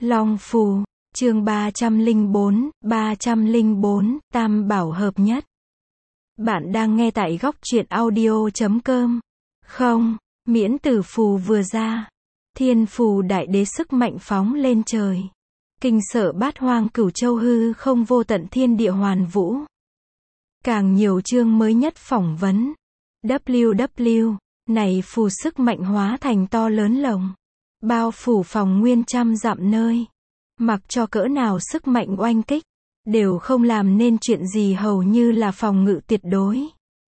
Long phù, chương 304, Tam bảo hợp nhất. Bạn đang nghe tại góc truyện audio.com. Không, miễn tử phù vừa ra, thiên phù đại đế sức mạnh phóng lên trời. Kinh sợ bát hoang cửu châu hư không vô tận thiên địa hoàn vũ. Càng nhiều chương mới nhất phỏng vấn. WW, này phù sức mạnh hóa thành to lớn lồng. Bao phủ phòng nguyên trăm dặm nơi. Mặc cho cỡ nào sức mạnh oanh kích, đều không làm nên chuyện gì, hầu như là phòng ngự tuyệt đối.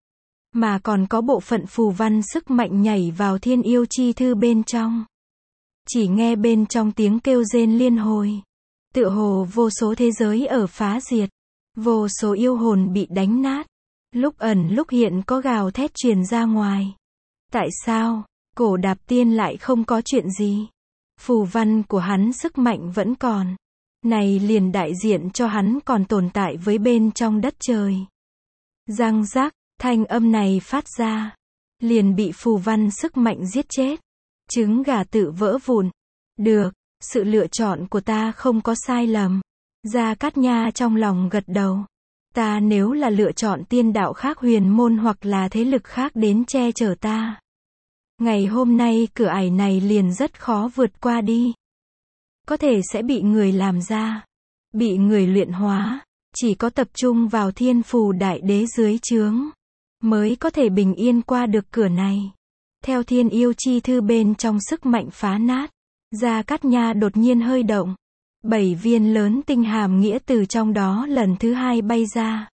Mà còn có bộ phận phù văn sức mạnh nhảy vào thiên yêu chi thư bên trong. Chỉ nghe bên trong tiếng kêu rên liên hồi. Tựa hồ vô số thế giới ở phá diệt. Vô số yêu hồn bị đánh nát. Lúc ẩn lúc hiện có gào thét truyền ra ngoài. Tại sao, Cổ Đạp Tiên lại không có chuyện gì? Phù văn của hắn sức mạnh vẫn còn. Này liền đại diện cho hắn còn tồn tại với bên trong đất trời. Răng rác, thanh âm này phát ra. Liền bị phù văn sức mạnh giết chết. Trứng gà tự vỡ vụn. Được, sự lựa chọn của ta không có sai lầm. Gia Cát Nha trong lòng gật đầu. Ta nếu là lựa chọn tiên đạo khác, huyền môn hoặc là thế lực khác đến che chở ta, ngày hôm nay cửa ải này liền rất khó vượt qua đi. Có thể sẽ bị người làm ra, bị người luyện hóa. Chỉ có tập trung vào thiên phù đại đế dưới trướng, mới có thể bình yên qua được cửa này. Theo thiên yêu chi thư bên trong sức mạnh phá nát, Gia Cát Nha đột nhiên hơi động. 7 viên lớn tinh hàm nghĩa từ trong đó lần thứ hai bay ra.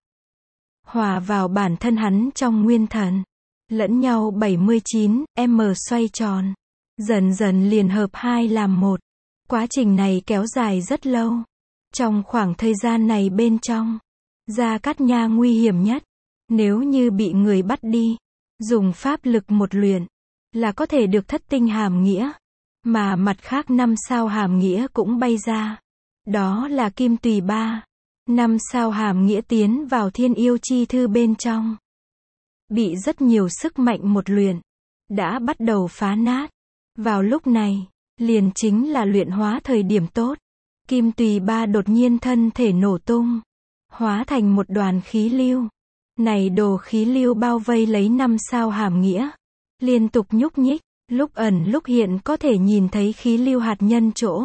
Hòa vào bản thân hắn trong nguyên thần. Lẫn nhau 79m xoay tròn. Dần dần liền hợp hai làm một. Quá trình này kéo dài rất lâu. Trong khoảng thời gian này bên trong, Gia Cát Nha nguy hiểm nhất. Nếu như bị người bắt đi, dùng pháp lực một luyện, là có thể được thất tinh hàm nghĩa. Mà mặt khác 5 sao hàm nghĩa cũng bay ra. Đó là Kim Tùy Ba. 5 sao hàm nghĩa tiến vào thiên yêu chi thư bên trong. Bị rất nhiều sức mạnh một luyện, đã bắt đầu phá nát. Vào lúc này, liền chính là luyện hóa thời điểm tốt. Kim Tùy Ba đột nhiên thân thể nổ tung, hóa thành một đoàn khí lưu. Này đồ khí lưu bao vây lấy 5 sao hàm nghĩa, liên tục nhúc nhích, lúc ẩn lúc hiện có thể nhìn thấy khí lưu hạt nhân chỗ.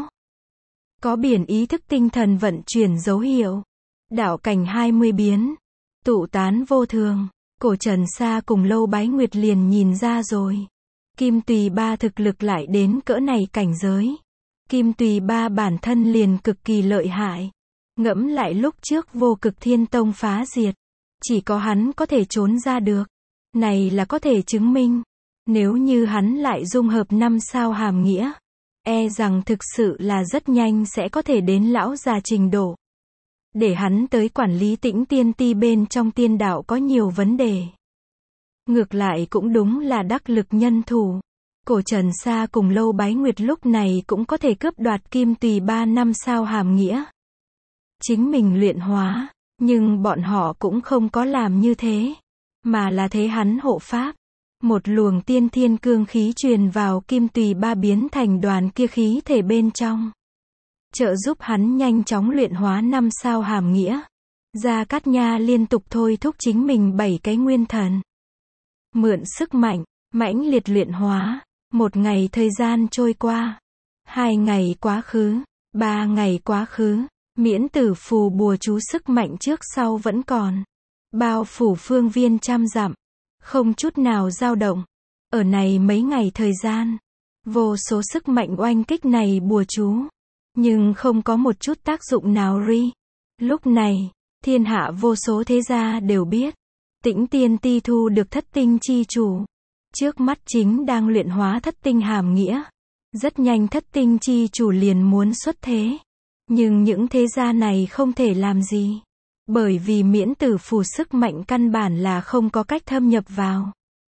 Có biển ý thức tinh thần vận chuyển dấu hiệu. Đạo cảnh 20 biến, tụ tán vô thường. Cổ Trần Sa cùng Lâu Bái Nguyệt liền nhìn ra rồi. Kim Tùy Ba thực lực lại đến cỡ này cảnh giới. Kim Tùy Ba bản thân liền cực kỳ lợi hại. Ngẫm lại lúc trước Vô Cực Thiên Tông phá diệt, chỉ có hắn có thể trốn ra được. Này là có thể chứng minh, nếu như hắn lại dung hợp 5 sao hàm nghĩa, e rằng thực sự là rất nhanh sẽ có thể đến lão già trình độ. Để hắn tới quản lý Tĩnh Tiên Ti bên trong tiên đạo có nhiều vấn đề. Ngược lại cũng đúng là đắc lực nhân thủ. Cổ Trần Sa cùng Lâu Bái Nguyệt lúc này cũng có thể cướp đoạt Kim Tùy Ba 5 sao hàm nghĩa. Chính mình luyện hóa, nhưng bọn họ cũng không có làm như thế, mà là thế hắn hộ pháp. Một luồng tiên thiên cương khí truyền vào Kim Tùy Ba biến thành đoàn kia khí thể bên trong. Trợ giúp hắn nhanh chóng luyện hóa 5 sao hàm nghĩa. Gia Cát Nha liên tục thôi thúc chính mình 7 cái nguyên thần. Mượn sức mạnh, mãnh liệt luyện hóa. 1 ngày thời gian trôi qua. 2 ngày quá khứ. 3 ngày quá khứ. Miễn tử phù bùa chú sức mạnh trước sau vẫn còn. Bao phủ phương viên trăm dặm. Không chút nào dao động. Ở này mấy ngày thời gian, vô số sức mạnh oanh kích này bùa chú, nhưng không có một chút tác dụng nào ri. Lúc này, thiên hạ vô số thế gia đều biết, Tĩnh Tiên Ti thu được thất tinh chi chủ. Trước mắt chính đang luyện hóa thất tinh hàm nghĩa. Rất nhanh thất tinh chi chủ liền muốn xuất thế. Nhưng những thế gia này không thể làm gì. Bởi vì miễn tử phù sức mạnh căn bản là không có cách thâm nhập vào.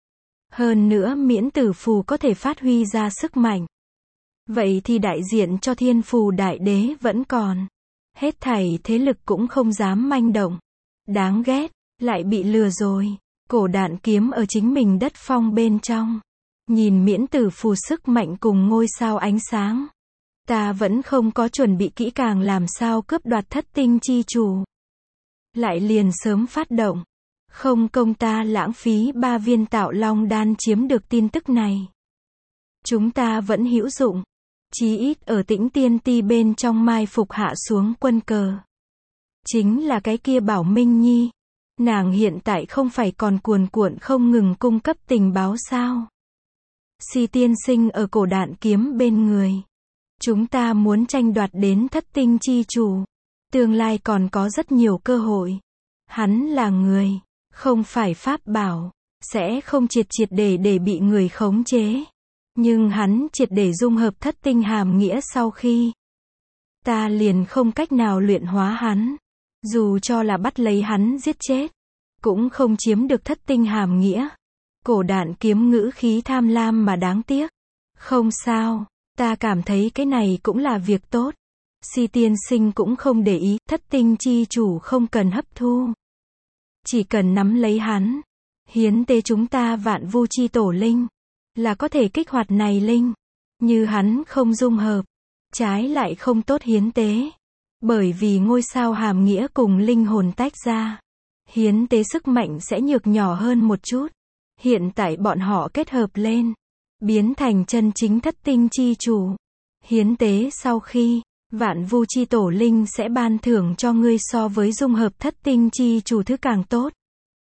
Hơn nữa miễn tử phù có thể phát huy ra sức mạnh. Vậy thì đại diện cho thiên phù đại đế vẫn còn. Hết thảy thế lực cũng không dám manh động. Đáng ghét, lại bị lừa rồi. Cổ Đạn Kiếm ở chính mình đất phong bên trong. Nhìn miễn tử phù sức mạnh cùng ngôi sao ánh sáng. Ta vẫn không có chuẩn bị kỹ càng làm sao cướp đoạt thất tinh chi chủ. Lại liền sớm phát động. Không công ta lãng phí 3 viên tạo long đan chiếm được tin tức này. Chúng ta vẫn hữu dụng. Chí ít ở Tĩnh Tiên Ti bên trong mai phục hạ xuống quân cờ. Chính là cái kia Bảo Minh Nhi. Nàng hiện tại không phải còn cuồn cuộn không ngừng cung cấp tình báo sao. Si tiên sinh ở Cổ Đạn Kiếm bên người. Chúng ta muốn tranh đoạt đến thất tinh chi chủ. Tương lai còn có rất nhiều cơ hội. Hắn là người, không phải pháp bảo. Sẽ không triệt để bị người khống chế. Nhưng hắn triệt để dung hợp thất tinh hàm nghĩa sau khi. Ta liền không cách nào luyện hóa hắn. Dù cho là bắt lấy hắn giết chết. Cũng không chiếm được thất tinh hàm nghĩa. Cổ Đạn Kiếm ngữ khí tham lam mà đáng tiếc. Không sao, ta cảm thấy cái này cũng là việc tốt. Si tiên sinh cũng không để ý, thất tinh chi chủ không cần hấp thu. Chỉ cần nắm lấy hắn. Hiến tế chúng ta Vạn Vu chi tổ linh. Là có thể kích hoạt này linh. Như hắn không dung hợp. Trái lại không tốt hiến tế. Bởi vì ngôi sao hàm nghĩa cùng linh hồn tách ra. Hiến tế sức mạnh sẽ nhược nhỏ hơn một chút. Hiện tại bọn họ kết hợp lên. Biến thành chân chính thất tinh chi chủ. Hiến tế sau khi, Vạn Vu chi tổ linh sẽ ban thưởng cho ngươi so với dung hợp thất tinh chi chủ thứ càng tốt.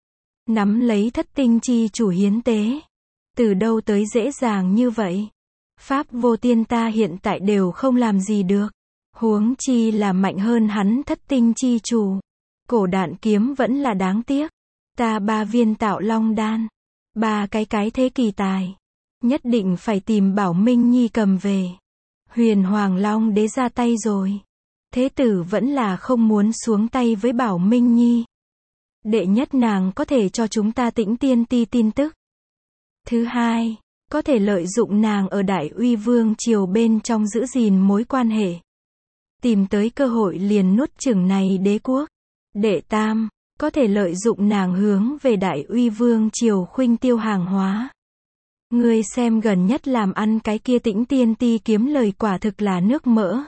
Nắm lấy thất tinh chi chủ hiến tế. Từ đâu tới dễ dàng như vậy? Pháp vô tiên ta hiện tại đều không làm gì được. Huống chi là mạnh hơn hắn thất tinh chi chủ. Cổ Đạn Kiếm vẫn là đáng tiếc. Ta 3 viên tạo long đan. 3 cái thế kỳ tài. Nhất định phải tìm Bảo Minh Nhi cầm về. Huyền Hoàng Long đế ra tay rồi. Thế tử vẫn là không muốn xuống tay với Bảo Minh Nhi. Đệ nhất nàng có thể cho chúng ta Tĩnh Tiên Ti tin tức. Thứ hai, có thể lợi dụng nàng ở Đại Uy Vương triều bên trong giữ gìn mối quan hệ. Tìm tới cơ hội liền nuốt chửng này đế quốc. Đệ tam, có thể lợi dụng nàng hướng về Đại Uy Vương triều khuynh tiêu hàng hóa. Ngươi xem gần nhất làm ăn cái kia Tĩnh Tiên Ti kiếm lời quả thực là nước mỡ.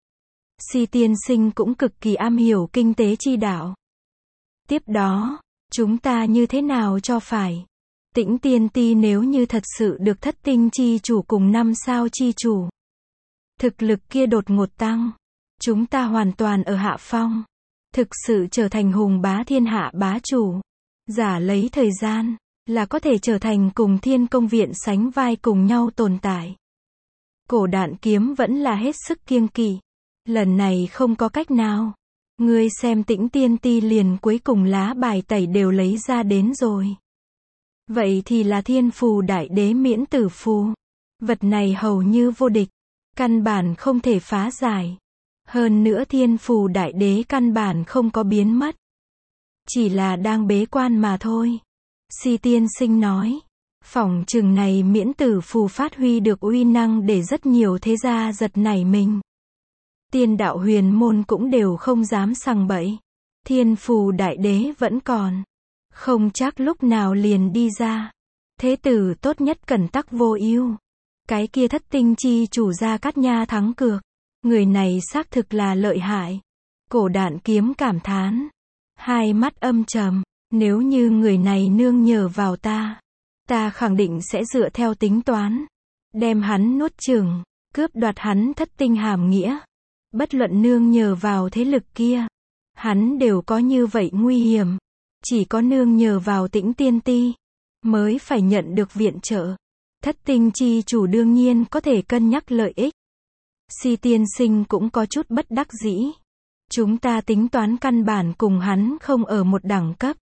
Si tiên sinh cũng cực kỳ am hiểu kinh tế chi đạo. Tiếp đó, chúng ta như thế nào cho phải? Tĩnh Tiên Ti nếu như thật sự được thất tinh chi chủ cùng 5 sao chi chủ. Thực lực kia đột ngột tăng. Chúng ta hoàn toàn ở hạ phong. Thực sự trở thành hùng bá thiên hạ bá chủ. Giả lấy thời gian, là có thể trở thành cùng Thiên Công Viện sánh vai cùng nhau tồn tại. Cổ Đạn Kiếm vẫn là hết sức kiêng kỵ. Lần này không có cách nào. Ngươi xem Tĩnh Tiên Ti liền cuối cùng lá bài tẩy đều lấy ra đến rồi. Vậy thì là Thiên Phù Đại Đế miễn tử phù. Vật này hầu như vô địch. Căn bản không thể phá giải. Hơn nữa Thiên Phù Đại Đế căn bản không có biến mất. Chỉ là đang bế quan mà thôi. Si tiên sinh nói. Phỏng chừng này miễn tử phù phát huy được uy năng để rất nhiều thế gia giật nảy mình. Tiên đạo huyền môn cũng đều không dám sằng bậy. Thiên Phù Đại Đế vẫn còn. Không chắc lúc nào liền đi ra. Thế tử tốt nhất cẩn tắc vô ưu. Cái kia thất tinh chi chủ Gia Cát Nha thắng cược. Người này xác thực là lợi hại. Cổ Đạn Kiếm cảm thán. Hai mắt âm trầm. Nếu như người này nương nhờ vào ta. Ta khẳng định sẽ dựa theo tính toán. Đem hắn nuốt chửng. Cướp đoạt hắn thất tinh hàm nghĩa. Bất luận nương nhờ vào thế lực kia. Hắn đều có như vậy nguy hiểm. Chỉ có nương nhờ vào Tĩnh Tiên Ti. Mới phải nhận được viện trợ. Thất tinh chi chủ đương nhiên có thể cân nhắc lợi ích. Si tiên sinh cũng có chút bất đắc dĩ. Chúng ta tính toán căn bản cùng hắn không ở một đẳng cấp.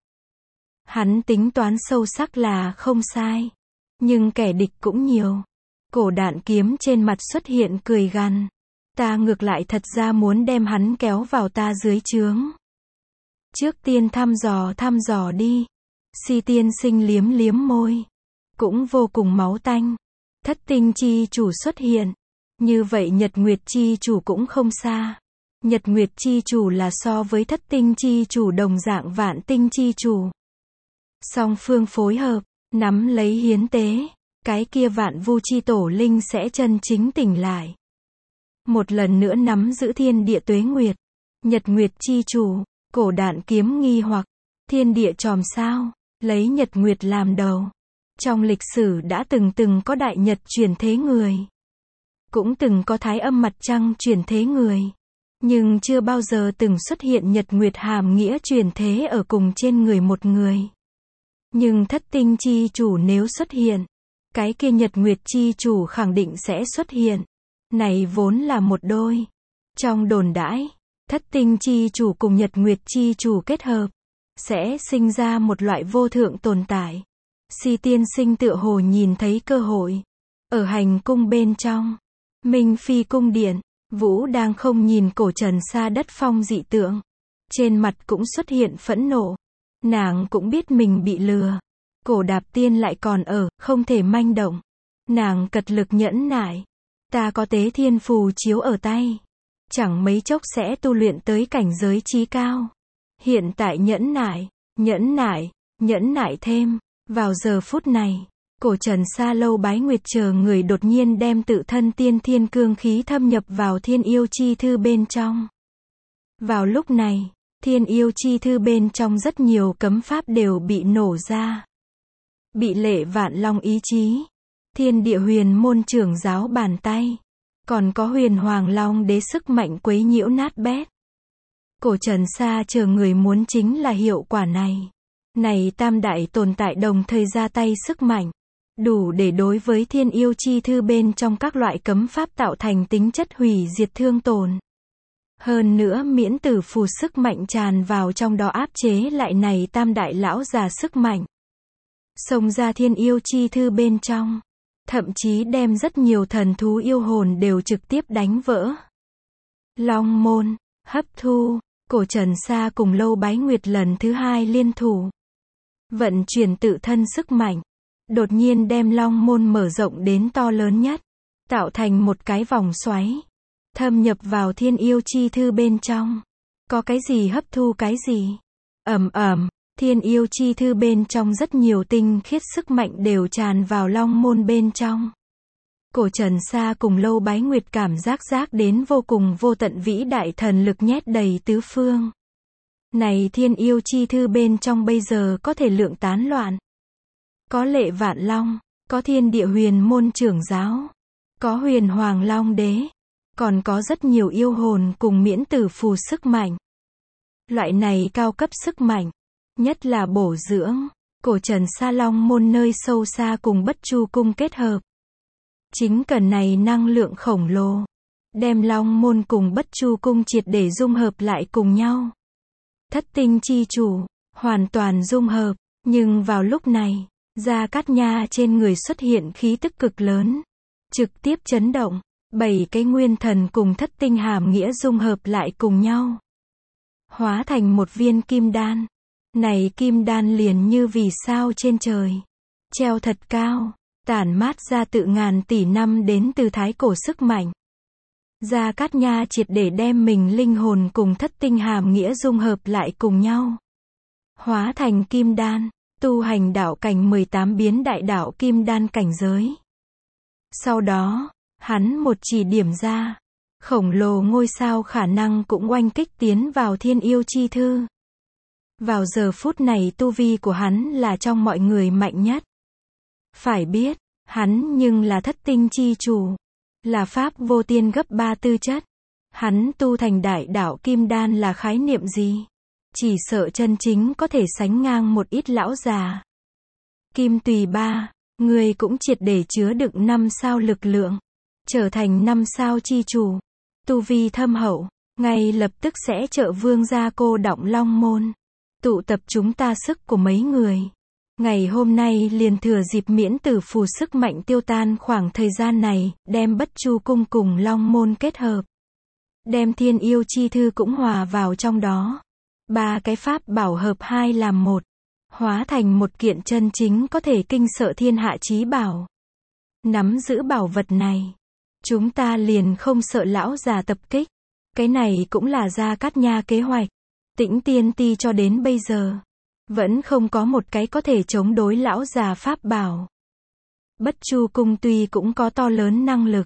Hắn tính toán sâu sắc là không sai. Nhưng kẻ địch cũng nhiều. Cổ Đạn Kiếm trên mặt xuất hiện cười gằn. Ta ngược lại thật ra muốn đem hắn kéo vào ta dưới trướng. Trước tiên thăm dò đi. Si tiên sinh liếm liếm môi. Cũng vô cùng máu tanh. Thất tinh chi chủ xuất hiện. Như vậy Nhật Nguyệt chi chủ cũng không xa. Nhật Nguyệt chi chủ là so với thất tinh chi chủ đồng dạng vạn tinh chi chủ. Song phương phối hợp, nắm lấy hiến tế. Cái kia Vạn Vu chi tổ linh sẽ chân chính tỉnh lại. một lần nữa nắm giữ thiên địa tuế nguyệt. Nhật nguyệt chi chủ, cổ đạn kiếm nghi hoặc, thiên địa chòm sao, lấy nhật nguyệt làm đầu. Trong lịch sử đã từng có đại nhật chuyển thế người. Cũng từng có thái âm mặt trăng chuyển thế người. Nhưng chưa bao giờ từng xuất hiện nhật nguyệt hàm nghĩa chuyển thế ở cùng trên người một người. Nhưng thất tinh chi chủ nếu xuất hiện, cái kia nhật nguyệt chi chủ khẳng định sẽ xuất hiện. Này vốn là một đôi. Trong đồn đãi, thất tinh chi chủ cùng nhật nguyệt chi chủ kết hợp, sẽ sinh ra một loại vô thượng tồn tại. Si tiên sinh tựa hồ nhìn thấy cơ hội. Ở hành cung bên trong, Minh Phi cung điện, Vũ đang không nhìn cổ Trần Sa đất phong dị tượng. Trên mặt cũng xuất hiện phẫn nộ. Nàng cũng biết mình bị lừa. Cổ Đạp Tiên lại còn ở, không thể manh động. Nàng cật lực nhẫn nại. Ta có tế thiên phù chiếu ở tay. Chẳng mấy chốc sẽ tu luyện tới cảnh giới chí cao. Hiện tại nhẫn nại thêm. Vào giờ phút này, cổ Trần Sa Lâu Bái Nguyệt chờ người đột nhiên đem tự thân tiên thiên cương khí thâm nhập vào thiên yêu chi thư bên trong. Vào lúc này, thiên yêu chi thư bên trong rất nhiều cấm pháp đều bị nổ ra. Bị Lệ Vạn Long ý chí, thiên địa huyền môn trưởng giáo bàn tay, còn có huyền hoàng long đế sức mạnh quấy nhiễu nát bét. Cổ Trần Sa chờ người muốn chính là hiệu quả này. Này tam đại tồn tại đồng thời ra tay sức mạnh, đủ để đối với thiên yêu chi thư bên trong các loại cấm pháp tạo thành tính chất hủy diệt thương tổn. Hơn nữa miễn tử phù sức mạnh tràn vào trong đó áp chế lại này tam đại lão già sức mạnh. Xông ra thiên yêu chi thư bên trong, thậm chí đem rất nhiều thần thú yêu hồn đều trực tiếp đánh vỡ. Long môn, hấp thu, cổ Trần Sa cùng Lâu Bái Nguyệt lần thứ hai liên thủ. Vận chuyển tự thân sức mạnh, đột nhiên đem long môn mở rộng đến to lớn nhất, tạo thành một cái vòng xoáy, thâm nhập vào thiên yêu chi thư bên trong. Có cái gì hấp thu cái gì? Thiên yêu chi thư bên trong rất nhiều tinh khiết sức mạnh đều tràn vào long môn bên trong. Cổ Trần Sa cùng Lâu Bái Nguyệt cảm giác đến vô cùng vô tận vĩ đại thần lực nhét đầy tứ phương. Này thiên yêu chi thư bên trong bây giờ có thể lượng tán loạn. Có Lệ Vạn Long, có thiên địa huyền môn trưởng giáo, có huyền hoàng long đế, còn có rất nhiều yêu hồn cùng miễn tử phù sức mạnh. Loại này cao cấp sức mạnh, nhất là bổ dưỡng, cổ Trần Sa Long môn nơi sâu xa cùng Bất Chu cung kết hợp. Chính cần này năng lượng khổng lồ, đem Long môn cùng Bất Chu cung triệt để dung hợp lại cùng nhau. Thất tinh chi chủ, hoàn toàn dung hợp, nhưng vào lúc này, Gia Cát Nha trên người xuất hiện khí tức cực lớn, trực tiếp chấn động, 7 cái nguyên thần cùng thất tinh hàm nghĩa dung hợp lại cùng nhau, hóa thành một viên kim đan. Này kim đan liền như vì sao trên trời, treo thật cao, tản mát ra tự ngàn tỷ năm đến từ thái cổ sức mạnh. Gia Cát Nha triệt để đem mình linh hồn cùng thất tinh hàm nghĩa dung hợp lại cùng nhau, hóa thành kim đan, tu hành đạo cảnh 18 biến đại đạo kim đan cảnh giới. Sau đó, hắn một chỉ điểm ra, khổng lồ ngôi sao khả năng cũng oanh kích tiến vào thiên yêu chi thư. Vào giờ phút này tu vi của hắn là trong mọi người mạnh nhất. Phải biết, hắn nhưng là thất tinh chi chủ, là pháp vô tiên gấp 3 tư chất. Hắn tu thành đại đạo kim đan là khái niệm gì? Chỉ sợ chân chính có thể sánh ngang một ít lão già. Kim Tùy Ba, người cũng triệt để chứa đựng 5 sao lực lượng, trở thành 5 sao chi chủ, tu vi thâm hậu, ngay lập tức sẽ trợ vương gia cô động long môn, tụ tập chúng ta sức của mấy người. Ngày hôm nay liền thừa dịp miễn tử phù sức mạnh tiêu tan khoảng thời gian này, đem Bất Chu cung cùng long môn kết hợp, đem thiên yêu chi thư cũng hòa vào trong đó. 3 cái pháp bảo hợp 2 làm 1, hóa thành một kiện chân chính có thể kinh sợ thiên hạ chí bảo. Nắm giữ bảo vật này, chúng ta liền không sợ lão già tập kích. Cái này cũng là Gia Cát Nha kế hoạch. Tĩnh Tiên Ti cho đến bây giờ, vẫn không có một cái có thể chống đối lão già pháp bảo. Bất Chu cung tuy cũng có to lớn năng lực,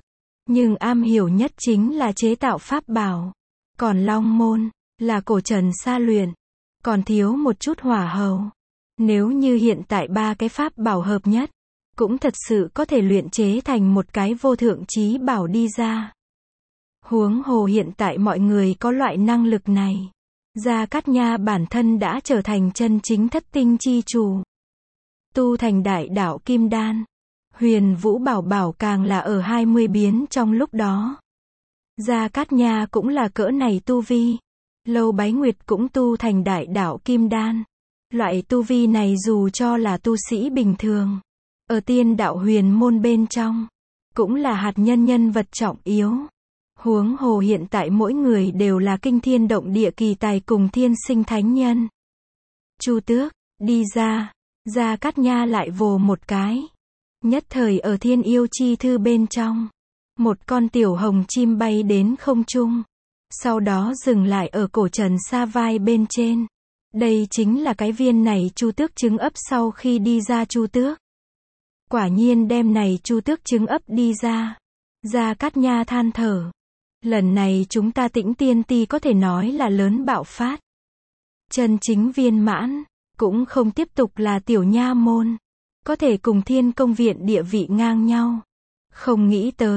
nhưng am hiểu nhất chính là chế tạo pháp bảo. Còn Long Môn, là cổ trần sa luyện, còn thiếu một chút hỏa hầu. Nếu như hiện tại ba cái pháp bảo hợp nhất, cũng thật sự có thể luyện chế thành một cái vô thượng chí bảo đi ra. Huống hồ hiện tại mọi người có loại năng lực này. Gia Cát Nha bản thân đã trở thành chân chính thất tinh chi chủ. Tu thành đại đạo kim đan. Huyền Vũ Bảo Bảo càng là ở 20 biến trong lúc đó. Gia Cát Nha cũng là cỡ này tu vi. Lâu Bái Nguyệt cũng tu thành đại đạo kim đan. Loại tu vi này dù cho là tu sĩ bình thường, ở tiên đạo huyền môn bên trong, cũng là hạt nhân vật trọng yếu. Huống hồ hiện tại mỗi người đều là kinh thiên động địa kỳ tài cùng thiên sinh thánh nhân. Chu Tước, đi ra. Gia Cát Nha lại vồ một cái. Nhất thời ở Thiên Yêu Chi Thư bên trong, một con tiểu hồng chim bay đến không trung, sau đó dừng lại ở cổ trần sa vai bên trên. Đây chính là cái viên này Chu Tước trứng ấp sau khi đi ra Chu Tước. Quả nhiên đem này Chu Tước trứng ấp đi ra. Gia Cát Nha than thở. Lần này chúng ta Tĩnh Tiên Ti có thể nói là lớn bạo phát. Chân chính viên mãn, cũng không tiếp tục là tiểu nha môn. Có thể cùng Thiên Công Viện địa vị ngang nhau. Không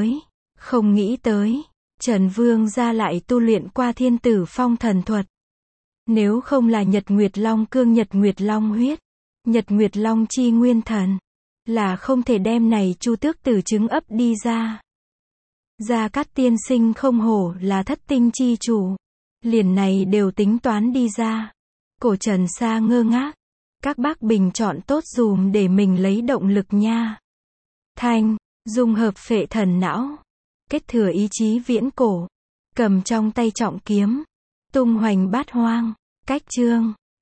nghĩ tới, Trần Vương gia lại tu luyện qua Thiên Tử Phong thần thuật. Nếu không là Nhật Nguyệt Long cương Nhật Nguyệt Long huyết, Nhật Nguyệt Long chi nguyên thần, là không thể đem này Chu Tước từ trứng ấp đi ra. Gia Cát tiên sinh không hổ là thất tinh chi chủ. Liền này đều tính toán đi ra. Cổ Trần Sa ngơ ngác. Các bác bình chọn tốt dùm để mình lấy động lực nha. Thanh, dung hợp phệ thần não. Kết thừa ý chí viễn cổ. Cầm trong tay trọng kiếm. Tung hoành bát hoang. Cách chương.